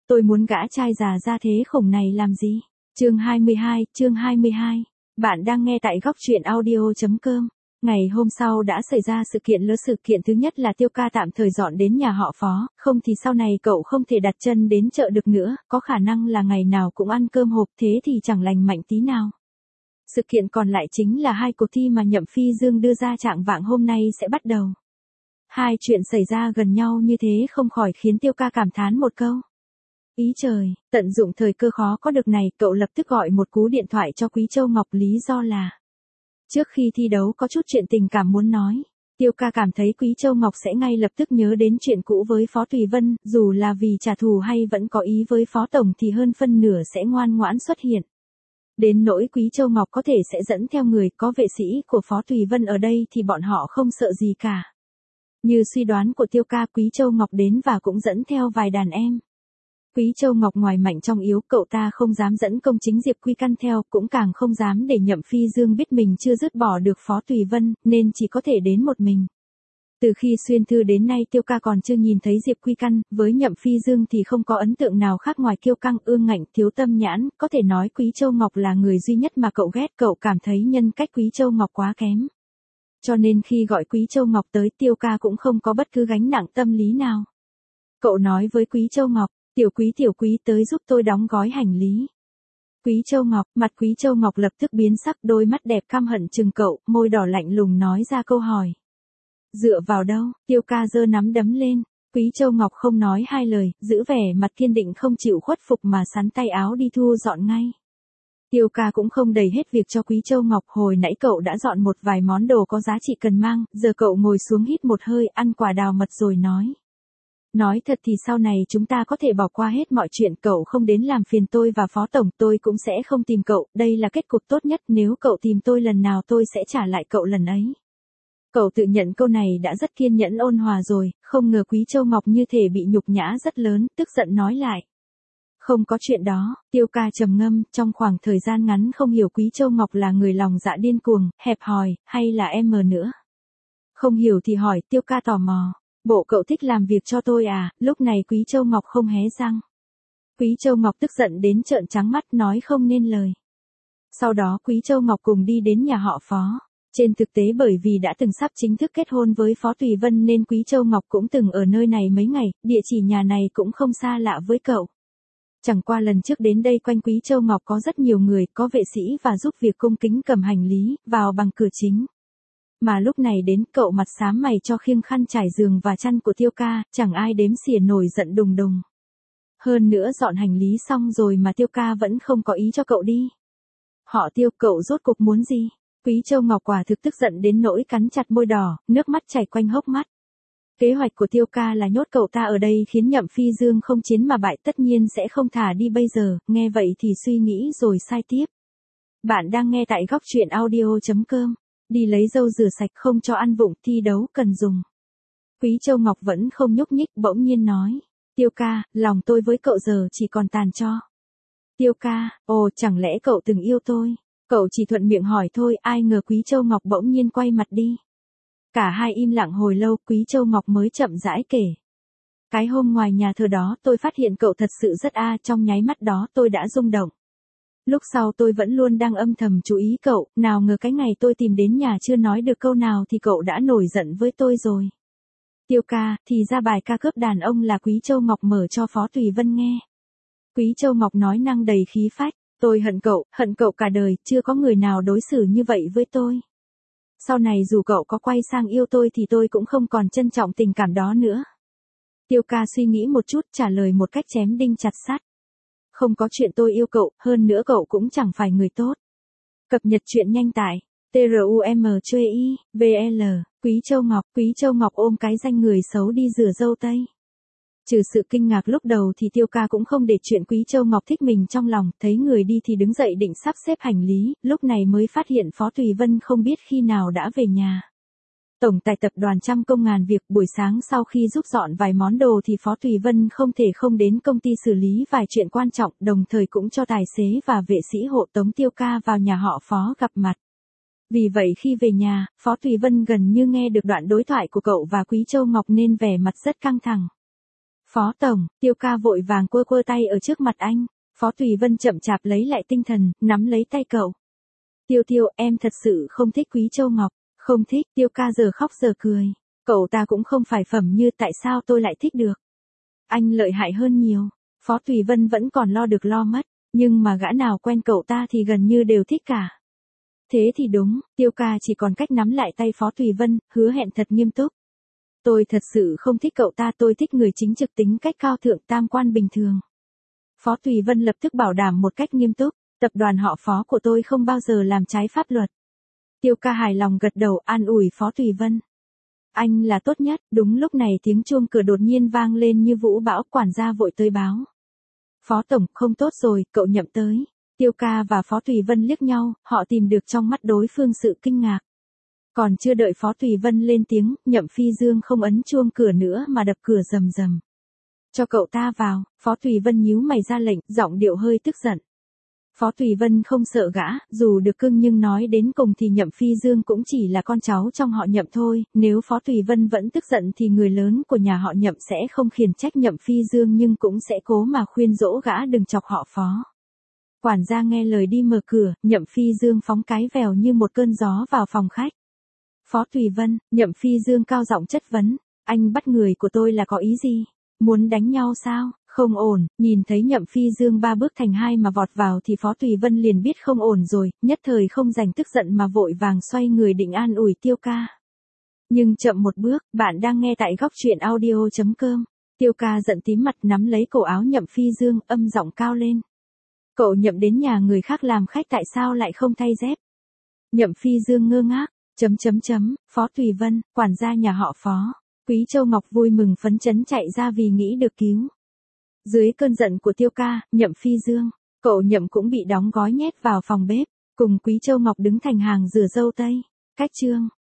Tôi muốn gã trai già ra thế khổng này làm gì? Chương 22. Bạn đang nghe tại góc truyện audio.com. Ngày hôm sau đã xảy ra sự kiện lớn. Sự kiện thứ nhất là Tiêu Ca tạm thời dọn đến nhà họ Phó, không thì sau này cậu không thể đặt chân đến chợ được nữa, có khả năng là ngày nào cũng ăn cơm hộp, thế thì chẳng lành mạnh tí nào. Sự kiện còn lại chính là hai cuộc thi mà Nhậm Phi Dương đưa ra trạng vạng hôm nay sẽ bắt đầu. Hai chuyện xảy ra gần nhau như thế không khỏi khiến Tiêu Ca cảm thán một câu. Ý trời, tận dụng thời cơ khó có được này, cậu lập tức gọi một cú điện thoại cho Quý Châu Ngọc, lý do là trước khi thi đấu có chút chuyện tình cảm muốn nói. Tiêu Ca cảm thấy Quý Châu Ngọc sẽ ngay lập tức nhớ đến chuyện cũ với Phó Thùy Vân, dù là vì trả thù hay vẫn có ý với Phó Tổng thì hơn phân nửa sẽ ngoan ngoãn xuất hiện. Đến nỗi Quý Châu Ngọc có thể sẽ dẫn theo người, có vệ sĩ của Phó Thùy Vân ở đây thì bọn họ không sợ gì cả. Như suy đoán của Tiêu Ca, Quý Châu Ngọc đến và cũng dẫn theo vài đàn em. Quý Châu Ngọc ngoài mạnh trong yếu, cậu ta không dám dẫn công chính Diệp Quy Căn theo, cũng càng không dám để Nhậm Phi Dương biết mình chưa dứt bỏ được Phó Thùy Vân, nên chỉ có thể đến một mình. Từ khi xuyên thư đến nay Tiêu Ca còn chưa nhìn thấy Diệp Quy Căn, với Nhậm Phi Dương thì không có ấn tượng nào khác ngoài kiêu căng, ương ngạnh, thiếu tâm nhãn, có thể nói Quý Châu Ngọc là người duy nhất mà cậu ghét, cậu cảm thấy nhân cách Quý Châu Ngọc quá kém. Cho nên khi gọi Quý Châu Ngọc tới, Tiêu Ca cũng không có bất cứ gánh nặng tâm lý nào. Cậu nói với Quý Châu Ngọc, tiểu quý tới giúp tôi đóng gói hành lý. Quý Châu Ngọc, mặt Quý Châu Ngọc lập tức biến sắc, đôi mắt đẹp căm hận trừng cậu, môi đỏ lạnh lùng nói ra câu hỏi. Dựa vào đâu? Tiêu Ca giơ nắm đấm lên. Quý Châu Ngọc không nói hai lời, giữ vẻ mặt kiên định không chịu khuất phục mà sắn tay áo đi thu dọn ngay. Tiêu Ca cũng không đẩy hết việc cho Quý Châu Ngọc, hồi nãy cậu đã dọn một vài món đồ có giá trị cần mang, giờ cậu ngồi xuống hít một hơi, ăn quả đào mật rồi nói. Nói thật thì sau này chúng ta có thể bỏ qua hết mọi chuyện, cậu không đến làm phiền tôi và Phó Tổng, tôi cũng sẽ không tìm cậu, đây là kết cục tốt nhất, nếu cậu tìm tôi lần nào tôi sẽ trả lại cậu lần ấy. Cậu tự nhận câu này đã rất kiên nhẫn ôn hòa rồi, không ngờ Quý Châu Ngọc như thể bị nhục nhã rất lớn, tức giận nói lại. Không có chuyện đó. Tiêu Ca trầm ngâm, trong khoảng thời gian ngắn không hiểu Quý Châu Ngọc là người lòng dạ điên cuồng, hẹp hòi, hay là em mờ nữa. Không hiểu thì hỏi, Tiêu Ca tò mò. Bộ cậu thích làm việc cho tôi à? Lúc này Quý Châu Ngọc không hé răng. Quý Châu Ngọc tức giận đến trợn trắng mắt, nói không nên lời. Sau đó Quý Châu Ngọc cùng đi đến nhà họ Phó. Trên thực tế bởi vì đã từng sắp chính thức kết hôn với Phó Thùy Vân nên Quý Châu Ngọc cũng từng ở nơi này mấy ngày, địa chỉ nhà này cũng không xa lạ với cậu. Chẳng qua lần trước đến đây quanh Quý Châu Ngọc có rất nhiều người, có vệ sĩ và giúp việc cung kính cầm hành lý, vào bằng cửa chính. Mà lúc này đến, cậu mặt xám mày cho khiêng khăn trải giường và chăn của Tiêu Ca, chẳng ai đếm xỉa nổi giận đùng đùng. Hơn nữa dọn hành lý xong rồi mà Tiêu Ca vẫn không có ý cho cậu đi. Họ Tiêu, cậu rốt cuộc muốn gì? Quý Châu Ngọc quả thực tức giận đến nỗi cắn chặt môi đỏ, nước mắt chảy quanh hốc mắt. Kế hoạch của Tiêu Ca là nhốt cậu ta ở đây khiến Nhậm Phi Dương không chiến mà bại, tất nhiên sẽ không thả đi bây giờ, nghe vậy thì suy nghĩ rồi sai tiếp. Bạn đang nghe tại góc truyện audio.com. Đi lấy dâu rửa sạch, không cho ăn vụng, thi đấu cần dùng. Quý Châu Ngọc vẫn không nhúc nhích, bỗng nhiên nói. Tiêu Ca, lòng tôi với cậu giờ chỉ còn tàn tro. Tiêu Ca, ồ, chẳng lẽ cậu từng yêu tôi? Cậu chỉ thuận miệng hỏi thôi, ai ngờ Quý Châu Ngọc bỗng nhiên quay mặt đi. Cả hai im lặng hồi lâu, Quý Châu Ngọc mới chậm rãi kể. Cái hôm ngoài nhà thờ đó tôi phát hiện cậu thật sự rất trong nháy mắt đó tôi đã rung động. Lúc sau tôi vẫn luôn đang âm thầm chú ý cậu, nào ngờ cái ngày tôi tìm đến nhà chưa nói được câu nào thì cậu đã nổi giận với tôi rồi. Tiêu Ca, thì ra bài ca cướp đàn ông là Quý Châu Ngọc mở cho Phó Thùy Vân nghe. Quý Châu Ngọc nói năng đầy khí phách, tôi hận cậu cả đời, chưa có người nào đối xử như vậy với tôi. Sau này dù cậu có quay sang yêu tôi thì tôi cũng không còn trân trọng tình cảm đó nữa. Tiêu Ca suy nghĩ một chút, trả lời một cách chém đinh chặt sắt. Không có chuyện tôi yêu cậu, hơn nữa cậu cũng chẳng phải người tốt. Cập nhật truyện nhanh tại trumchui.vl. Quý Châu Ngọc ôm cái danh người xấu đi rửa dâu tây. Trừ sự kinh ngạc lúc đầu thì Tiêu Ca cũng không để chuyện Quý Châu Ngọc thích mình trong lòng, thấy người đi thì đứng dậy định sắp xếp hành lý, lúc này mới phát hiện Phó Thùy Vân không biết khi nào đã về nhà. Tổng tài tập đoàn trăm công ngàn việc, buổi sáng sau khi giúp dọn vài món đồ thì Phó Thùy Vân không thể không đến công ty xử lý vài chuyện quan trọng, đồng thời cũng cho tài xế và vệ sĩ hộ tống Tiêu Ca vào nhà họ Phó gặp mặt. Vì vậy khi về nhà, Phó Thùy Vân gần như nghe được đoạn đối thoại của cậu và Quý Châu Ngọc nên vẻ mặt rất căng thẳng. Phó tổng, Tiêu ca vội vàng quơ quơ tay ở trước mặt anh. Phó Thùy Vân chậm chạp lấy lại tinh thần, nắm lấy tay cậu. Tiêu Tiêu, em thật sự không thích Quý Châu Ngọc. Không thích, Tiêu ca giờ khóc giờ cười. Cậu ta cũng không phải phẩm như tại sao tôi lại thích được. Anh lợi hại hơn nhiều. Phó Thùy Vân vẫn còn lo được lo mất, nhưng mà gã nào quen cậu ta thì gần như đều thích cả. Thế thì đúng, Tiêu ca chỉ còn cách nắm lại tay Phó Thùy Vân, hứa hẹn thật nghiêm túc. Tôi thật sự không thích cậu ta, tôi thích người chính trực tính cách cao thượng tam quan bình thường. Phó Thùy Vân lập tức bảo đảm một cách nghiêm túc, tập đoàn họ Phó của tôi không bao giờ làm trái pháp luật. Tiêu ca hài lòng gật đầu an ủi Phó Thùy Vân. Anh là tốt nhất, đúng lúc này tiếng chuông cửa đột nhiên vang lên như vũ bão, quản gia vội tới báo. Phó tổng, không tốt rồi, cậu Nhậm tới. Tiêu ca và Phó Thùy Vân liếc nhau, họ tìm được trong mắt đối phương sự kinh ngạc. Còn chưa đợi Phó Thùy Vân lên tiếng, Nhậm Phi Dương không ấn chuông cửa nữa mà đập cửa rầm rầm. Cho cậu ta vào, Phó Thùy Vân nhíu mày ra lệnh, giọng điệu hơi tức giận. Phó Thùy Vân không sợ gã, dù được cưng nhưng nói đến cùng thì Nhậm Phi Dương cũng chỉ là con cháu trong họ Nhậm thôi, nếu Phó Thùy Vân vẫn tức giận thì người lớn của nhà họ Nhậm sẽ không khiển trách Nhậm Phi Dương nhưng cũng sẽ cố mà khuyên dỗ gã đừng chọc họ Phó. Quản gia nghe lời đi mở cửa, Nhậm Phi Dương phóng cái vèo như một cơn gió vào phòng khách. Phó Thùy Vân, Nhậm Phi Dương cao giọng chất vấn, anh bắt người của tôi là có ý gì? Muốn đánh nhau sao? Không ổn, nhìn thấy Nhậm Phi Dương 3 bước thành 2 mà vọt vào thì Phó Thùy Vân liền biết không ổn rồi, nhất thời không dành tức giận mà vội vàng xoay người định an ủi Tiêu ca. Nhưng chậm một bước, bạn đang nghe tại góc truyện audio.com. Tiêu ca giận tím mặt nắm lấy cổ áo Nhậm Phi Dương, âm giọng cao lên. Cậu Nhậm đến nhà người khác làm khách tại sao lại không thay dép? Nhậm Phi Dương ngơ ngác, Phó Thùy Vân, quản gia nhà họ Phó. Quý Châu Ngọc vui mừng phấn chấn chạy ra vì nghĩ được cứu. Dưới cơn giận của Tiêu ca, Nhậm Phi Dương, cậu Nhậm cũng bị đóng gói nhét vào phòng bếp, cùng Quý Châu Ngọc đứng thành hàng rửa dâu tây. Cách chương